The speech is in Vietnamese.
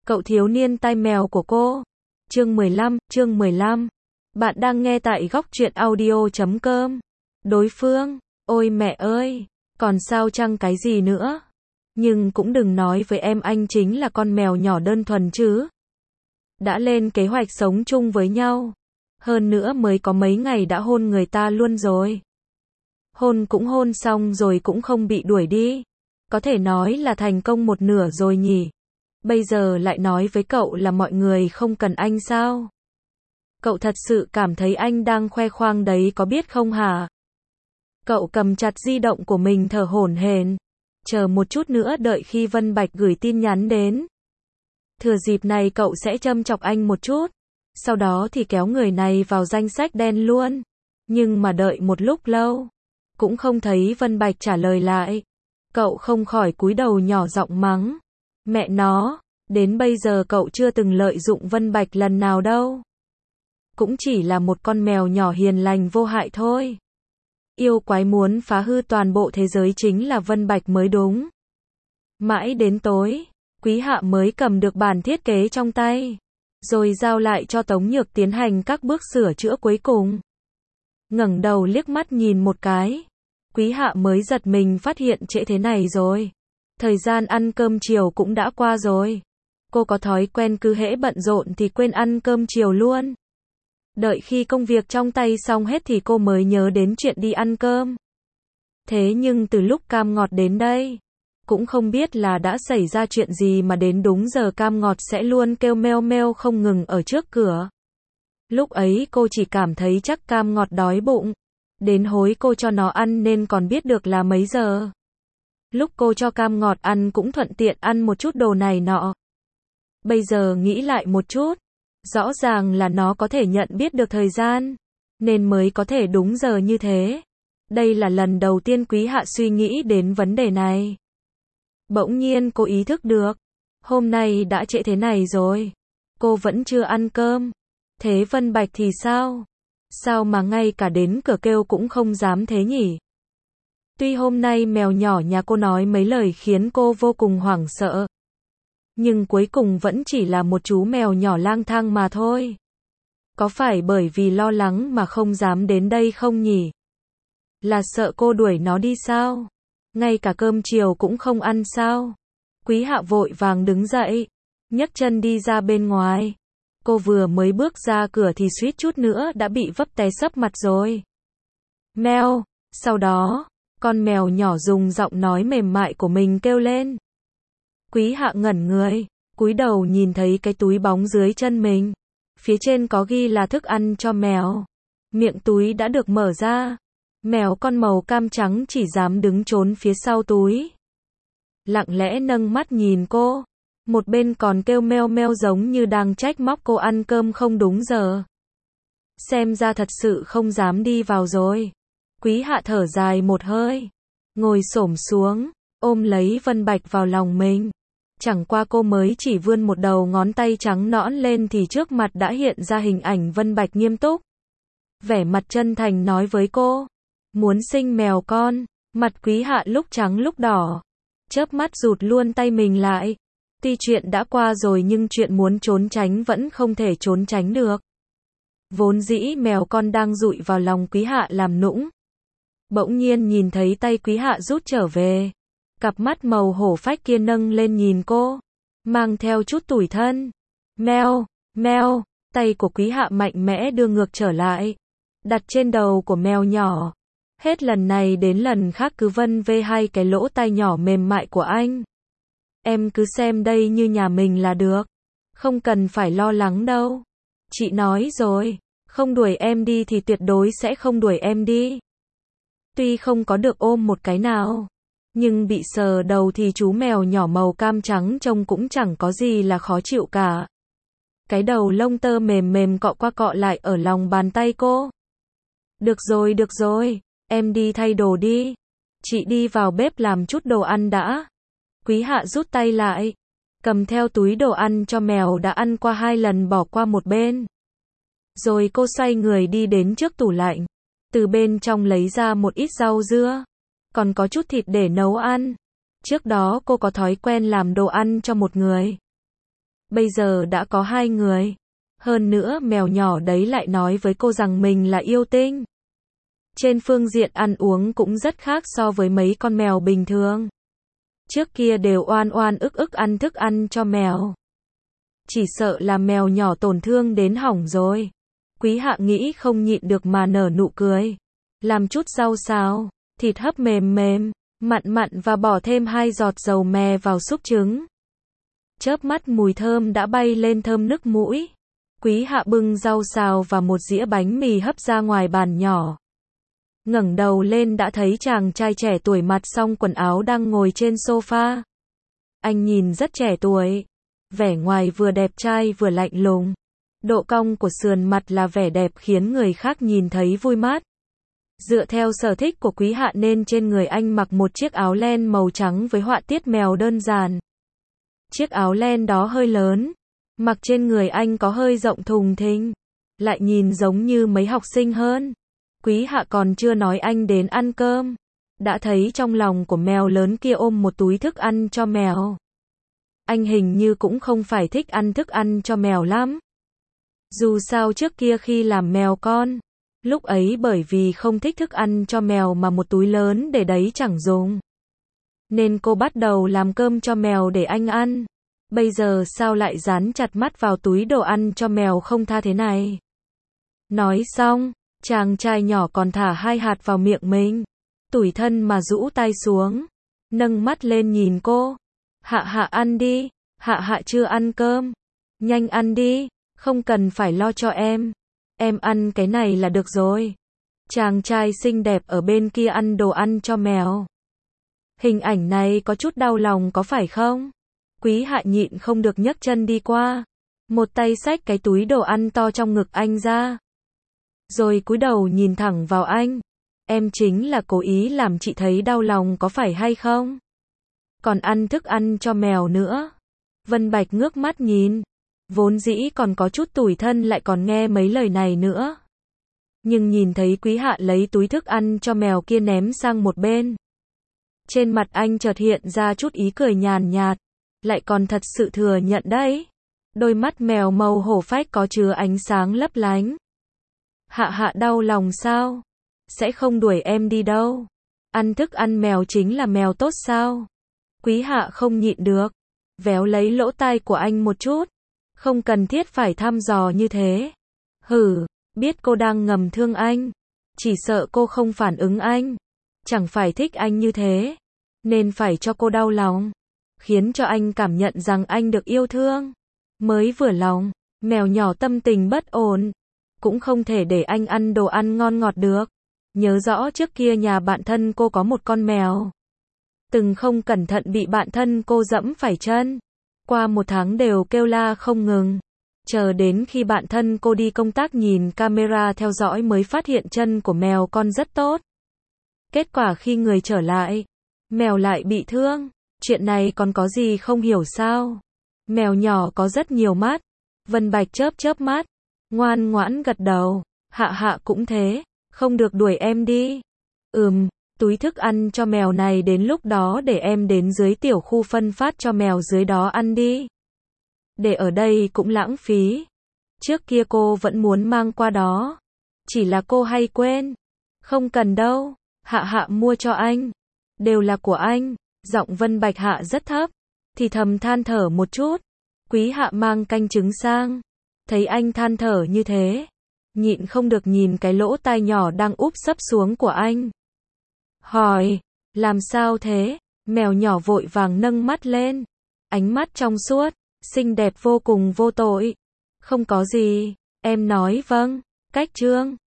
Cậu thiếu niên tai mèo của cô. Chương 15. Bạn đang nghe tại góc truyện audio.com. Đối phương, ôi mẹ ơi, còn sao chăng cái gì nữa. Nhưng cũng đừng nói với em anh chính là con mèo nhỏ đơn thuần chứ. Đã lên kế hoạch sống chung với nhau. Hơn nữa mới có mấy ngày đã hôn người ta luôn rồi. Hôn cũng hôn xong rồi cũng không bị đuổi đi. Có thể nói là thành công một nửa rồi nhỉ. Bây giờ lại nói với cậu là mọi người không cần anh sao? Cậu thật sự cảm thấy anh đang khoe khoang đấy có biết không hả? Cậu cầm chặt di động của mình thở hổn hển. Chờ một chút nữa đợi khi Vân Bạch gửi tin nhắn đến. Thừa dịp này cậu sẽ châm chọc anh một chút. Sau đó thì kéo người này vào danh sách đen luôn. Nhưng mà đợi một lúc lâu. Cũng không thấy Vân Bạch trả lời lại. Cậu không khỏi cúi đầu nhỏ giọng mắng. Mẹ nó, đến bây giờ cậu chưa từng lợi dụng Vân Bạch lần nào đâu. Cũng chỉ là một con mèo nhỏ hiền lành vô hại thôi. Yêu quái muốn phá hư toàn bộ thế giới chính là Vân Bạch mới đúng. Mãi đến tối, Quý Hạ mới cầm được bản thiết kế trong tay. Rồi giao lại cho Tống Nhược tiến hành các bước sửa chữa cuối cùng. Ngẩng đầu liếc mắt nhìn một cái. Quý Hạ mới giật mình phát hiện trễ thế này rồi. Thời gian ăn cơm chiều cũng đã qua rồi. Cô có thói quen cứ hễ bận rộn thì quên ăn cơm chiều luôn. Đợi khi công việc trong tay xong hết thì cô mới nhớ đến chuyện đi ăn cơm. Thế nhưng từ lúc Cam Ngọt đến đây, cũng không biết là đã xảy ra chuyện gì mà đến đúng giờ Cam Ngọt sẽ luôn kêu meo meo không ngừng ở trước cửa. Lúc ấy cô chỉ cảm thấy chắc Cam Ngọt đói bụng. Đến hối cô cho nó ăn nên còn biết được là mấy giờ. Lúc cô cho Cam Ngọt ăn cũng thuận tiện ăn một chút đồ này nọ. Bây giờ nghĩ lại một chút, rõ ràng là nó có thể nhận biết được thời gian, nên mới có thể đúng giờ như thế. Đây là lần đầu tiên Quý Hạ suy nghĩ đến vấn đề này. Bỗng nhiên cô ý thức được, hôm nay đã trễ thế này rồi, cô vẫn chưa ăn cơm. Thế Vân Bạch thì sao? Sao mà ngay cả đến cửa kêu cũng không dám thế nhỉ? Tuy hôm nay mèo nhỏ nhà cô nói mấy lời khiến cô vô cùng hoảng sợ. Nhưng cuối cùng vẫn chỉ là một chú mèo nhỏ lang thang mà thôi. Có phải bởi vì lo lắng mà không dám đến đây không nhỉ? Là sợ cô đuổi nó đi sao? Ngay cả cơm chiều cũng không ăn sao? Quý Hạ vội vàng đứng dậy, nhấc chân đi ra bên ngoài. Cô vừa mới bước ra cửa thì suýt chút nữa đã bị vấp té sấp mặt rồi. Meo, sau đó, con mèo nhỏ dùng giọng nói mềm mại của mình kêu lên. Quý Hạ ngẩn người, cúi đầu nhìn thấy cái túi bóng dưới chân mình. Phía trên có ghi là thức ăn cho mèo. Miệng túi đã được mở ra. Mèo con màu cam trắng chỉ dám đứng trốn phía sau túi. Lặng lẽ nâng mắt nhìn cô. Một bên còn kêu meo meo giống như đang trách móc cô ăn cơm không đúng giờ. Xem ra thật sự không dám đi vào rồi. Quý Hạ thở dài một hơi. Ngồi xổm xuống, ôm lấy Vân Bạch vào lòng mình. Chẳng qua cô mới chỉ vươn một đầu ngón tay trắng nõn lên thì trước mặt đã hiện ra hình ảnh Vân Bạch nghiêm túc. Vẻ mặt chân thành nói với cô. Muốn sinh mèo con. Mặt Quý Hạ lúc trắng lúc đỏ. Chớp mắt rụt luôn tay mình lại. Tuy chuyện đã qua rồi nhưng chuyện muốn trốn tránh vẫn không thể trốn tránh được. Vốn dĩ mèo con đang dụi vào lòng Quý Hạ làm nũng. Bỗng nhiên nhìn thấy tay Quý Hạ rút trở về. Cặp mắt màu hổ phách kia nâng lên nhìn cô. Mang theo chút tủi thân. Meo, meo, tay của Quý Hạ mạnh mẽ đưa ngược trở lại. Đặt trên đầu của mèo nhỏ. Hết lần này đến lần khác cứ vân vê hai cái lỗ tai nhỏ mềm mại của anh. Em cứ xem đây như nhà mình là được. Không cần phải lo lắng đâu. Chị nói rồi, không đuổi em đi thì tuyệt đối sẽ không đuổi em đi. Tuy không có được ôm một cái nào, nhưng bị sờ đầu thì chú mèo nhỏ màu cam trắng trông cũng chẳng có gì là khó chịu cả. Cái đầu lông tơ mềm mềm cọ qua cọ lại ở lòng bàn tay cô. Được rồi, em đi thay đồ đi. Chị đi vào bếp làm chút đồ ăn đã. Quý Hạ rút tay lại, cầm theo túi đồ ăn cho mèo đã ăn qua 2 lần bỏ qua một bên. Rồi cô xoay người đi đến trước tủ lạnh, từ bên trong lấy ra một ít rau dưa, còn có chút thịt để nấu ăn. Trước đó cô có thói quen làm đồ ăn cho một người. Bây giờ đã có 2 người. Hơn nữa mèo nhỏ đấy lại nói với cô rằng mình là yêu tinh. Trên phương diện ăn uống cũng rất khác so với mấy con mèo bình thường. Trước kia đều oan oan ức ức ăn thức ăn cho mèo. Chỉ sợ là mèo nhỏ tổn thương đến hỏng rồi. Quý Hạ nghĩ không nhịn được mà nở nụ cười. Làm chút rau xào, thịt hấp mềm mềm, mặn mặn và bỏ thêm 2 giọt dầu mè vào súp trứng. Chớp mắt mùi thơm đã bay lên thơm nức mũi. Quý Hạ bưng rau xào và một dĩa bánh mì hấp ra ngoài bàn nhỏ. Ngẩng đầu lên đã thấy chàng trai trẻ tuổi mặc xong quần áo đang ngồi trên sofa. Anh nhìn rất trẻ tuổi. Vẻ ngoài vừa đẹp trai vừa lạnh lùng. Độ cong của sườn mặt là vẻ đẹp khiến người khác nhìn thấy vui mắt. Dựa theo sở thích của Quý Hạ nên trên người anh mặc một chiếc áo len màu trắng với họa tiết mèo đơn giản. Chiếc áo len đó hơi lớn. Mặc trên người anh có hơi rộng thùng thình. Lại nhìn giống như mấy học sinh hơn. Quý Hạ còn chưa nói anh đến ăn cơm. Đã thấy trong lòng của mèo lớn kia ôm một túi thức ăn cho mèo. Anh hình như cũng không phải thích ăn thức ăn cho mèo lắm. Dù sao trước kia khi làm mèo con, lúc ấy bởi vì không thích thức ăn cho mèo mà một túi lớn để đấy chẳng dùng. Nên cô bắt đầu làm cơm cho mèo để anh ăn. Bây giờ sao lại dán chặt mắt vào túi đồ ăn cho mèo không tha thế này. Nói xong, chàng trai nhỏ còn thả 2 hạt vào miệng mình. Tủi thân mà rũ tay xuống. Nâng mắt lên nhìn cô. Hạ Hạ ăn đi. Hạ Hạ chưa ăn cơm. Nhanh ăn đi. Không cần phải lo cho em. Em ăn cái này là được rồi. Chàng trai xinh đẹp ở bên kia ăn đồ ăn cho mèo. Hình ảnh này có chút đau lòng có phải không? Quý Hạ nhịn không được nhấc chân đi qua. Một tay xách cái túi đồ ăn to trong ngực anh ra. Rồi cúi đầu nhìn thẳng vào anh. Em chính là cố ý làm chị thấy đau lòng có phải hay không? Còn ăn thức ăn cho mèo nữa. Vân Bạch ngước mắt nhìn. Vốn dĩ còn có chút tủi thân lại còn nghe mấy lời này nữa. Nhưng nhìn thấy Quý Hạ lấy túi thức ăn cho mèo kia ném sang một bên. Trên mặt anh chợt hiện ra chút ý cười nhàn nhạt. Lại còn thật sự thừa nhận đấy. Đôi mắt mèo màu hổ phách có chứa ánh sáng lấp lánh. Hạ Hạ đau lòng sao? Sẽ không đuổi em đi đâu. Ăn thức ăn mèo chính là mèo tốt sao? Quý Hạ không nhịn được. Véo lấy lỗ tai của anh một chút. Không cần thiết phải thăm dò như thế. Hử, biết cô đang ngầm thương anh. Chỉ sợ cô không phản ứng anh. Chẳng phải thích anh như thế. Nên phải cho cô đau lòng. Khiến cho anh cảm nhận rằng anh được yêu thương. Mới vừa lòng, mèo nhỏ tâm tình bất ổn. Cũng không thể để anh ăn đồ ăn ngon ngọt được. Nhớ rõ trước kia nhà bạn thân cô có một con mèo. Từng không cẩn thận bị bạn thân cô dẫm phải chân. Qua 1 tháng đều kêu la không ngừng. Chờ đến khi bạn thân cô đi công tác nhìn camera theo dõi mới phát hiện chân của mèo con rất tốt. Kết quả khi người trở lại, mèo lại bị thương. Chuyện này còn có gì không hiểu sao? Mèo nhỏ có rất nhiều mắt. Vân Bạch chớp chớp mắt. Ngoan ngoãn gật đầu. Hạ Hạ cũng thế. Không được đuổi em đi. Túi thức ăn cho mèo này đến lúc đó để em đến dưới tiểu khu phân phát cho mèo dưới đó ăn đi. Để ở đây cũng lãng phí. Trước kia cô vẫn muốn mang qua đó. Chỉ là cô hay quên. Không cần đâu. Hạ Hạ mua cho anh. Đều là của anh. Giọng Vân Bạch Hạ rất thấp. Thì thầm than thở một chút. Quý Hạ mang canh trứng sang. Thấy anh than thở như thế. Nhịn không được nhìn cái lỗ tai nhỏ đang úp sấp xuống của anh. Hỏi, làm sao thế? Mèo nhỏ vội vàng nâng mắt lên. Ánh mắt trong suốt, xinh đẹp vô cùng vô tội. Không có gì, em nói vâng. Cách chương